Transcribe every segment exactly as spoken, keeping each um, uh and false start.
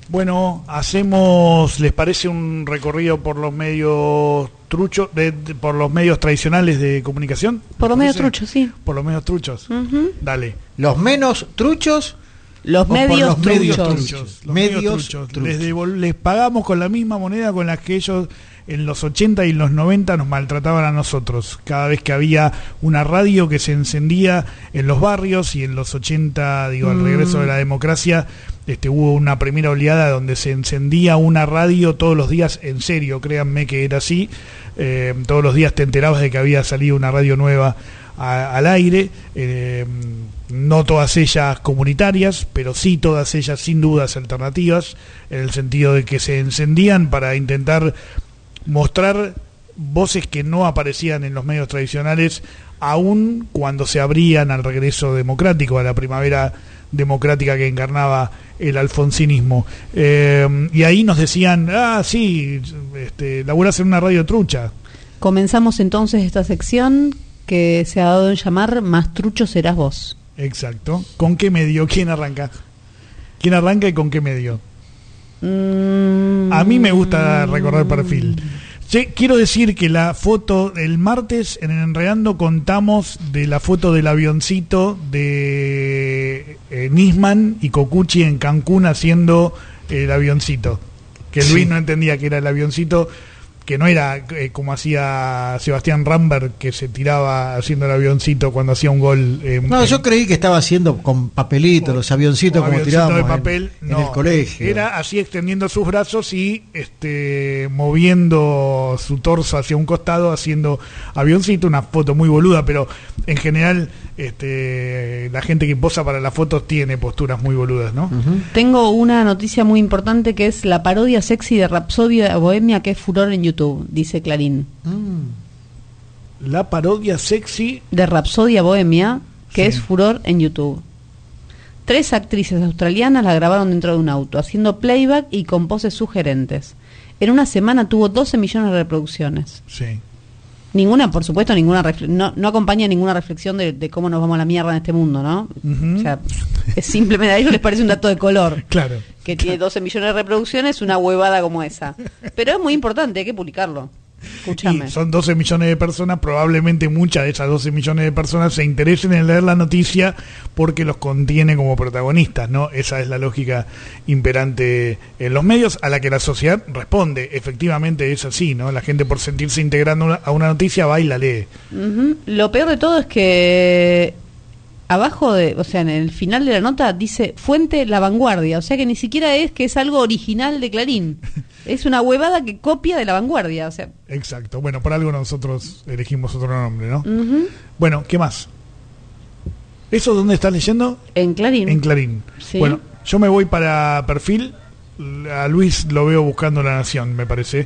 Bueno, hacemos, ¿les parece un recorrido por los medios truchos, de, de, por los medios tradicionales de comunicación? Por los medios truchos, sí. Por los medios truchos. Uh-huh. Dale. ¿Los menos truchos? Los medios los truchos. medios truchos. Los medios medios truchos. truchos. Les, devol- les pagamos con la misma moneda con la que ellos en los ochenta y en los noventa nos maltrataban a nosotros. Cada vez que había una radio que se encendía en los barrios, y en los ochenta, digo, al regreso de la democracia, este, hubo una primera oleada donde se encendía una radio todos los días, en serio, créanme que era así. Eh, todos los días te enterabas de que había salido una radio nueva a, al aire. Eh, no todas ellas comunitarias, pero sí todas ellas sin dudas alternativas, en el sentido de que se encendían para intentar mostrar voces que no aparecían en los medios tradicionales, aún cuando se abrían al regreso democrático, a la primavera democrática que encarnaba el alfonsinismo. Eh, y ahí nos decían, ah, sí, este, laburás en una radio trucha. Comenzamos entonces esta sección que se ha dado en llamar Más trucho serás vos. Exacto. ¿Con qué medio? ¿Quién arranca? ¿Quién arranca y con qué medio? Mm. A mí me gusta recordar perfil. Sí, quiero decir que la foto, el martes en Enredando contamos de la foto del avioncito de eh, Nisman y Cocucci en Cancún haciendo el avioncito. Que Luis sí. no entendía que era el avioncito, que no era eh, como hacía Sebastián Rambert, que se tiraba haciendo el avioncito cuando hacía un gol. Eh, no, en, yo creí que estaba haciendo con papelitos, los avioncitos como avioncito tirábamos de papel, en, no, en el colegio. Era así, extendiendo sus brazos y este moviendo su torso hacia un costado, haciendo avioncito. Una foto muy boluda, pero en general este la gente que posa para las fotos tiene posturas muy boludas, ¿no? Uh-huh. Tengo una noticia muy importante, que es la parodia sexy de Rapsodia Bohemia, que es furor en YouTube. Dice Clarín. Mm. La parodia sexy de Rapsodia Bohemia, que sí. es furor en YouTube. Tres actrices australianas la grabaron dentro de un auto, haciendo playback y con poses sugerentes. En una semana tuvo doce millones de reproducciones. Sí. Ninguna, por supuesto, ninguna refle- no, no acompaña ninguna reflexión de, de cómo nos vamos a la mierda en este mundo, ¿no? Uh-huh. O sea, es simplemente, a ellos les parece un dato de color. Claro. Que tiene doce millones de reproducciones, una huevada como esa. Pero es muy importante, hay que publicarlo. Escúchame. Y son doce millones de personas, probablemente muchas de esas doce millones de personas se interesen en leer la noticia porque los contiene como protagonistas, ¿no? Esa es la lógica imperante en los medios, a la que la sociedad responde. Efectivamente es así, ¿no? La gente, por sentirse integrando a una noticia, va y la lee. Uh-huh. Lo peor de todo es que abajo de, o sea, en el final de la nota dice fuente La Vanguardia, o sea que ni siquiera es que es algo original de Clarín. Es una huevada que copia de La Vanguardia, o sea. Exacto. Bueno, por algo nosotros elegimos otro nombre, ¿no? Uh-huh. Bueno, ¿qué más? ¿Eso dónde estás leyendo? En Clarín. En Clarín. Sí. Bueno, yo me voy para Perfil. A Luis lo veo buscando La Nación, me parece.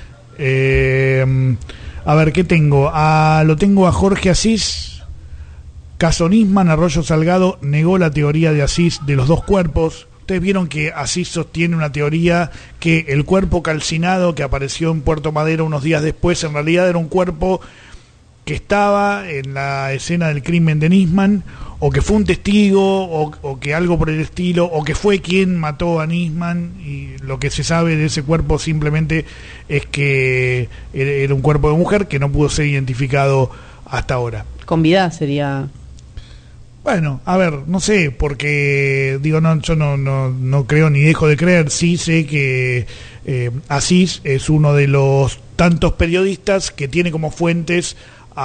Eh, a ver, ¿qué tengo? A, lo tengo a Jorge Asís. Caso Nisman, Arroyo Salgado negó la teoría de Asís de los dos cuerpos. Ustedes vieron que Asís sostiene una teoría que el cuerpo calcinado que apareció en Puerto Madero unos días después en realidad era un cuerpo que estaba en la escena del crimen de Nisman, o que fue un testigo, o, o que algo por el estilo, o que fue quien mató a Nisman, y lo que se sabe de ese cuerpo simplemente es que era un cuerpo de mujer que no pudo ser identificado hasta ahora. Con vida sería... Bueno, a ver, no sé, porque digo, no, yo no, no, no creo ni dejo de creer. Sí sé que eh, Asís es uno de los tantos periodistas que tiene como fuentes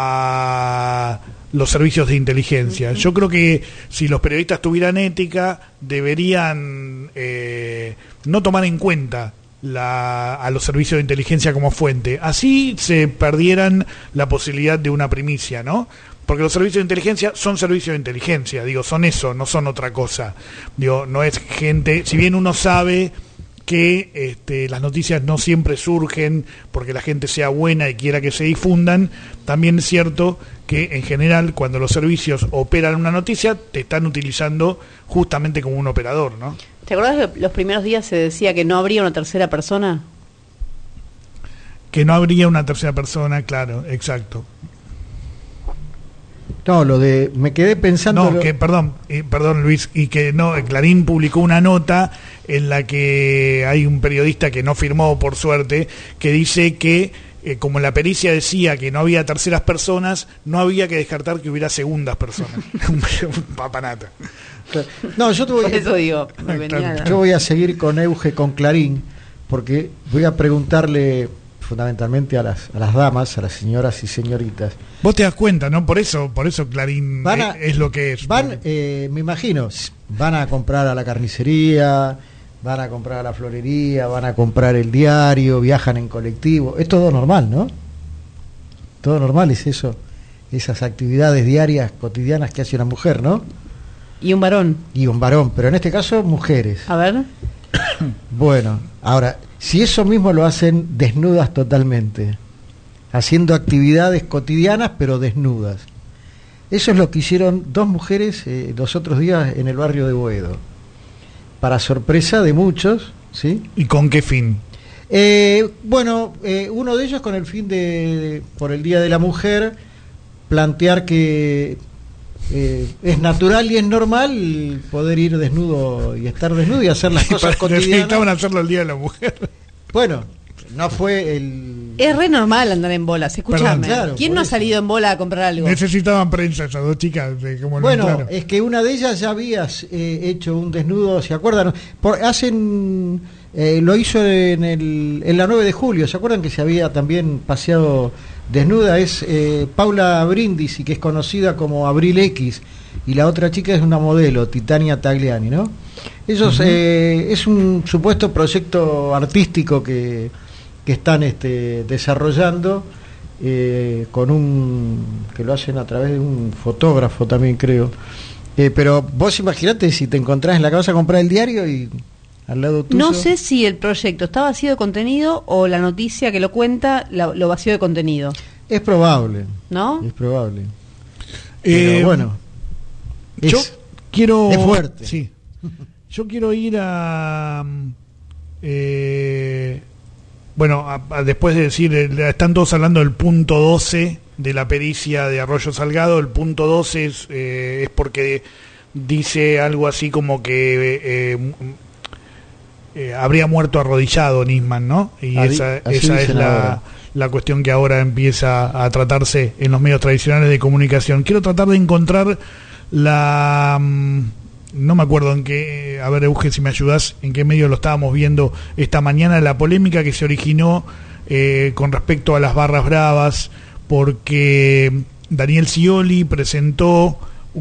a los servicios de inteligencia. Yo creo que si los periodistas tuvieran ética, deberían eh, no tomar en cuenta la, a los servicios de inteligencia como fuente. Así se perdieran la posibilidad de una primicia, ¿no? Porque los servicios de inteligencia son servicios de inteligencia, digo, son eso, no son otra cosa. Digo, no es gente, si bien uno sabe que este, las noticias no siempre surgen porque la gente sea buena y quiera que se difundan, también es cierto que en general cuando los servicios operan una noticia te están utilizando justamente como un operador, ¿no? ¿Te acuerdas que los primeros días se decía que no habría una tercera persona? Que no habría una tercera persona, claro, exacto. No, lo de... Me quedé pensando... No, lo... que, perdón, eh, perdón Luis, y que no, Clarín publicó una nota en la que hay un periodista que no firmó, por suerte, que dice que eh, como la pericia decía que no había terceras personas, no había que descartar que hubiera segundas personas. Un papanata. No, yo te voy, Por eso digo, me venía yo voy a seguir con Euge, con Clarín, porque voy a preguntarle fundamentalmente a las a las damas, a las señoras y señoritas. Vos te das cuenta, ¿no? Por eso, por eso Clarín Van a- es, es lo que es. Van, eh, me imagino, van a comprar a la carnicería, van a comprar a la florería, van a comprar el diario, viajan en colectivo. Es todo normal, ¿no? Todo normal es eso, esas actividades diarias, cotidianas que hace una mujer, ¿no? Y un varón. Y un varón, pero en este caso mujeres. A ver. Bueno, ahora, si eso mismo lo hacen desnudas totalmente, haciendo actividades cotidianas pero desnudas. Eso es lo que hicieron dos mujeres eh, los otros días en el barrio de Boedo. Para sorpresa de muchos, ¿sí? ¿Y con qué fin? Eh, bueno, eh, uno de ellos con el fin de, por el Día de la Mujer, plantear que eh, es natural y es normal poder ir desnudo y estar desnudo y hacer las cosas Necesitaban cotidianas. hacerlo el Día de la Mujer. Bueno, no fue el... Es re normal andar en bolas, escúchame. Perdón, claro, ¿Quién por no ha eso. salido en bola a comprar algo? Necesitaban prensa esas dos chicas. De, como Bueno, claro. es que una de ellas ya había eh, hecho un desnudo, ¿se acuerdan? Por, hacen, eh, lo hizo en, el, en la nueve de julio, ¿se acuerdan que se había también paseado desnuda? Es eh, Paula Brindisi, que es conocida como Abril X, y la otra chica es una modelo, Titania Tagliani, ¿no? Ellos, uh-huh. eh, es un supuesto proyecto artístico que, que están este, desarrollando, eh, con un que lo hacen a través de un fotógrafo también, creo. Eh, pero vos imaginate si te encontrás en la casa a comprar el diario y al lado tuyo... No sé si el proyecto está vacío de contenido o la noticia que lo cuenta la, lo vacío de contenido. Es probable, ¿no? Es probable. Eh, Pero bueno, es, yo quiero... es fuerte. Sí. Yo quiero ir a... Eh, bueno, a, a después de decir, eh, están todos hablando del punto doce de la pericia de Arroyo Salgado. El punto doce es, eh, es porque dice algo así como que eh, eh, habría muerto arrodillado Nisman, ¿no? Y Adi- esa, así esa es dicen la, ahora. la cuestión que ahora empieza a tratarse en los medios tradicionales de comunicación. Quiero tratar de encontrar la... No me acuerdo en qué, a ver, Euge, si me ayudás, en qué medio lo estábamos viendo esta mañana, la polémica que se originó eh, con respecto a las barras bravas, porque Daniel Scioli presentó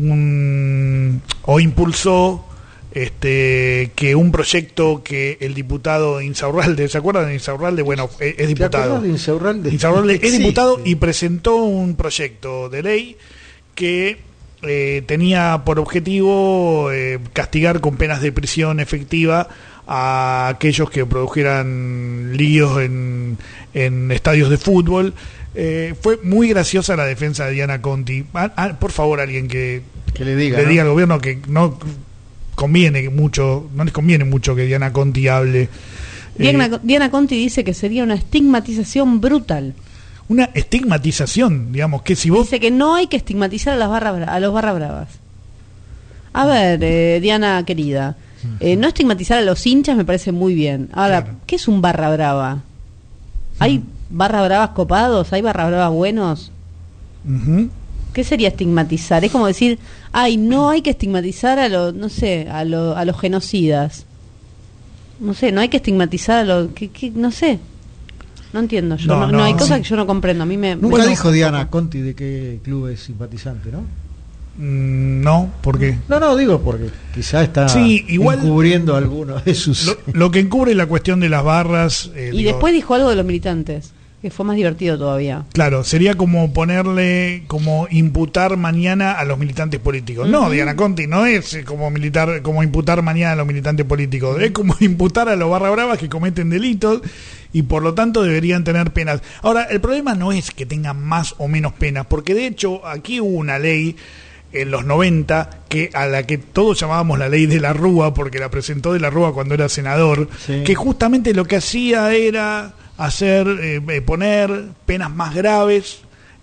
un o impulsó este que un proyecto que el diputado Insaurralde, ¿se acuerdan de Insaurralde? Bueno, es, es ¿Te diputado. acuerdas de Insaurralde? Insaurralde es Sí. diputado y presentó un proyecto de ley que Eh, tenía por objetivo eh, castigar con penas de prisión efectiva a aquellos que produjeran líos en, en estadios de fútbol. Eh, fue muy graciosa la defensa de Diana Conti. Ah, ah, por favor, alguien que, Que le diga, le ¿no? diga al gobierno que no conviene mucho, no les conviene mucho que Diana Conti hable. Diana, Eh, Diana Conti dice que sería una estigmatización brutal. una estigmatización, digamos, que si vos... Dice que no hay que estigmatizar a las barras bra- a los barra bravas. A ver, eh, Diana querida, eh, no estigmatizar a los hinchas me parece muy bien. Ahora, Claro. ¿qué es un barra brava? ¿Hay barra bravas copados? ¿Hay barra bravas buenos? Ujú. ¿Qué sería estigmatizar? Es como decir, ay, no hay que estigmatizar a los, no sé, a, lo- a los genocidas. No sé, no hay que estigmatizar a los, que, que- no sé. No entiendo yo. No, No, no, no, hay cosas sí. que yo no comprendo. A mí me. Nunca me- dijo Diana Conti de qué club es simpatizante, ¿no? Mm, no, porque... No, no, digo porque quizá está Sí, igual- encubriendo algunos de sus... Lo, lo que encubre la cuestión de las barras... eh, Y digo, después dijo algo de los militantes, que fue más divertido todavía. claro, sería como ponerle, como imputar mañana a los militantes políticos. No, Ujú. Diana Conti, no es eh, como militar, como imputar mañana a los militantes políticos. Es como imputar a los barra bravas que cometen delitos y por lo tanto deberían tener penas. Ahora, el problema no es que tengan más o menos penas, porque de hecho aquí hubo una ley en los noventa, que a la que todos llamábamos la ley de la Rúa, porque la presentó de la Rúa cuando era senador, Sí. que justamente lo que hacía era hacer, eh, eh, poner penas más graves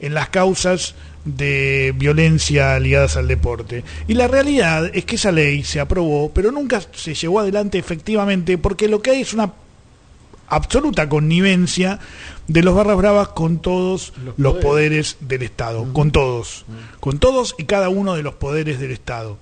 en las causas de violencia ligadas al deporte. Y la realidad es que esa ley se aprobó, pero nunca se llevó adelante efectivamente, porque lo que hay es una absoluta connivencia de los barras bravas con todos los, los poderes. poderes del Estado, uh-huh. con todos, uh-huh. con todos y cada uno de los poderes del Estado.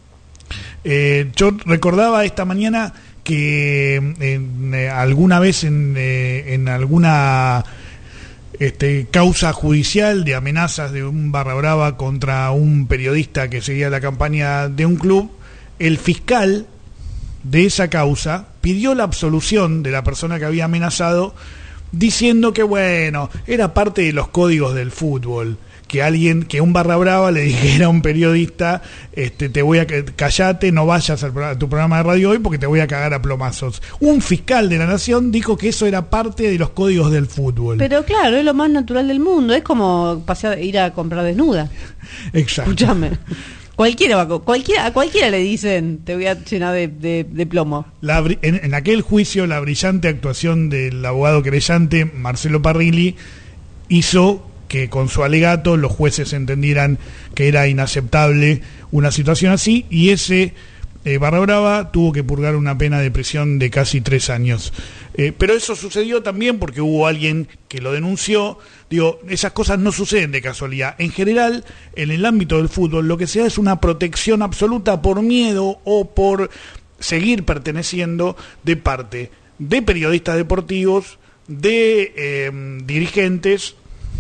Eh, yo recordaba esta mañana que en, eh, alguna vez en, eh, en alguna este, causa judicial de amenazas de un barra brava contra un periodista que seguía la campaña de un club, el fiscal de esa causa pidió la absolución de la persona que había amenazado, diciendo que bueno, era parte de los códigos del fútbol, que alguien, que un barra brava le dijera a un periodista, este, te voy a callate, no vayas al, a tu programa de radio hoy porque te voy a cagar a plomazos. Un fiscal de la nación dijo que eso era parte de los códigos del fútbol. Pero claro, es lo más natural del mundo, es como pasear, ir a comprar desnuda. Exacto. Escúchame. Cualquiera, va, cualquiera, a cualquiera le dicen te voy a llenar de, de, de plomo. La, en, en aquel juicio, la brillante actuación del abogado querellante Marcelo Parrilli hizo que con su alegato los jueces entendieran que era inaceptable una situación así, y ese eh, barra brava tuvo que purgar una pena de prisión de casi tres años. Eh, pero eso sucedió también porque hubo alguien que lo denunció. Digo, esas cosas no suceden de casualidad. En general, en el ámbito del fútbol, lo que se da es una protección absoluta por miedo o por seguir perteneciendo de parte de periodistas deportivos, de eh, dirigentes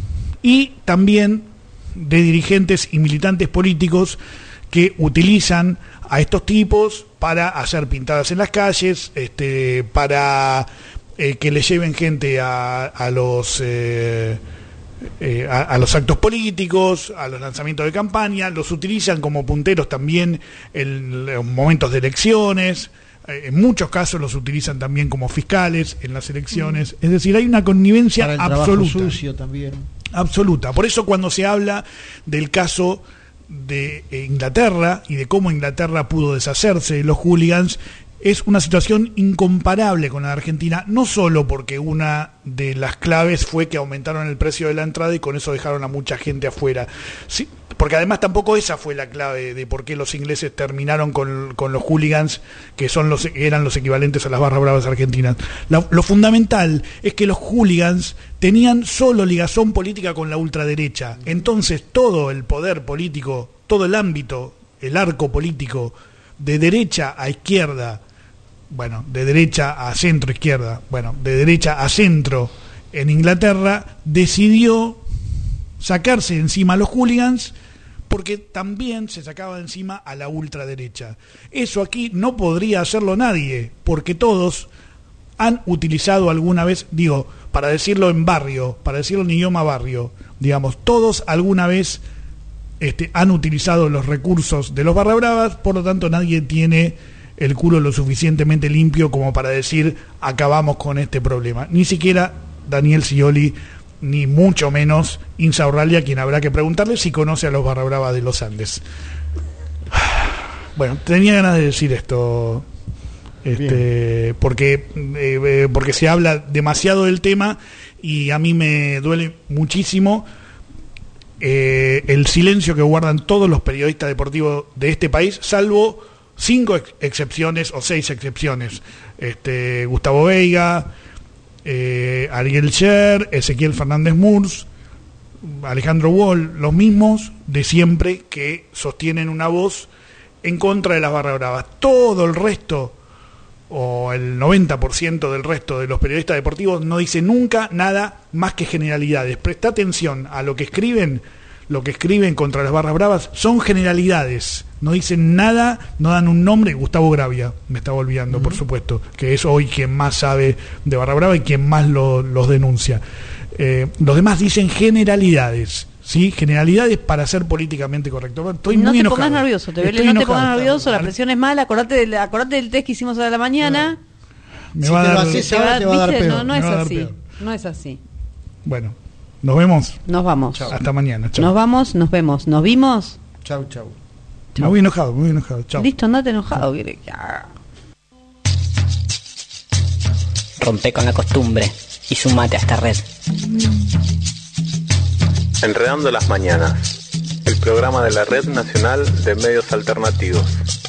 y también de dirigentes y militantes políticos que utilizan a estos tipos para hacer pintadas en las calles, este, para eh, que le lleven gente a, a los eh, eh, a, a los actos políticos, a los lanzamientos de campaña, los utilizan como punteros también en, en momentos de elecciones. En muchos casos los utilizan también como fiscales en las elecciones. Es decir, hay una connivencia para el absoluta. Trabajo sucio también. Absoluta. Por eso cuando se habla del caso de Inglaterra y de cómo Inglaterra pudo deshacerse de los hooligans, es una situación incomparable con la de Argentina, no solo porque una de las claves fue que aumentaron el precio de la entrada y con eso dejaron a mucha gente afuera, sí, porque además tampoco esa fue la clave de por qué los ingleses terminaron con, con los hooligans, que son los eran los equivalentes a las barras bravas argentinas. La, lo fundamental es que los hooligans tenían solo ligazón política con la ultraderecha, entonces todo el poder político, todo el ámbito, el arco político de derecha a izquierda, bueno, de derecha a centro izquierda, bueno, de derecha a centro en Inglaterra, decidió sacarse de encima a los hooligans porque también se sacaba de encima a la ultraderecha. Eso aquí no podría hacerlo nadie, porque todos han utilizado alguna vez, digo, para decirlo en barrio, para decirlo en idioma barrio, digamos, todos alguna vez este, han utilizado los recursos de los barra bravas, por lo tanto nadie tiene el culo lo suficientemente limpio como para decir acabamos con este problema. Ni siquiera Daniel Scioli, ni mucho menos Insaurralde, quien habrá que preguntarle si conoce a los barra bravas de los Andes. Bueno, tenía ganas de decir esto, este, porque eh, porque se habla demasiado del tema y a mí me duele muchísimo eh, el silencio que guardan todos los periodistas deportivos de este país, salvo cinco ex- excepciones o seis excepciones. Este, Gustavo Veiga, eh, Ariel Scher, Ezequiel Fernández Murs, Alejandro Wall, los mismos de siempre que sostienen una voz en contra de las barra bravas. Todo el resto, o el noventa por ciento del resto de los periodistas deportivos, no dice nunca nada más que generalidades. Presta atención a lo que escriben. Lo que escriben contra las barras bravas son generalidades, no dicen nada, no dan un nombre. Gustavo Gravia, me estaba olvidando, uh-huh. por supuesto, que es hoy quien más sabe de barra brava y quien más lo, los denuncia. Eh, los demás dicen generalidades, ¿sí? Generalidades para ser políticamente correcto. Estoy no muy te enojado. pongas nervioso, te Estoy no enojado. te pongas nervioso, la presión es mala, acordate del, acordate del test que hicimos a la mañana. Me si va te a lo dar, haces ahora te va a dar peor. No, no es Me va a dar así, peor. no es así. Bueno, nos vemos. Nos vamos. Chao. Hasta mañana. Chao. Nos vamos, nos vemos. ¿Nos vimos? Chau, chau. Me voy enojado, me voy enojado. Chao. Listo, andate enojado. Quiere- Rompe con la costumbre y sumate a esta red. Enredando las Mañanas, el programa de la Red Nacional de Medios Alternativos.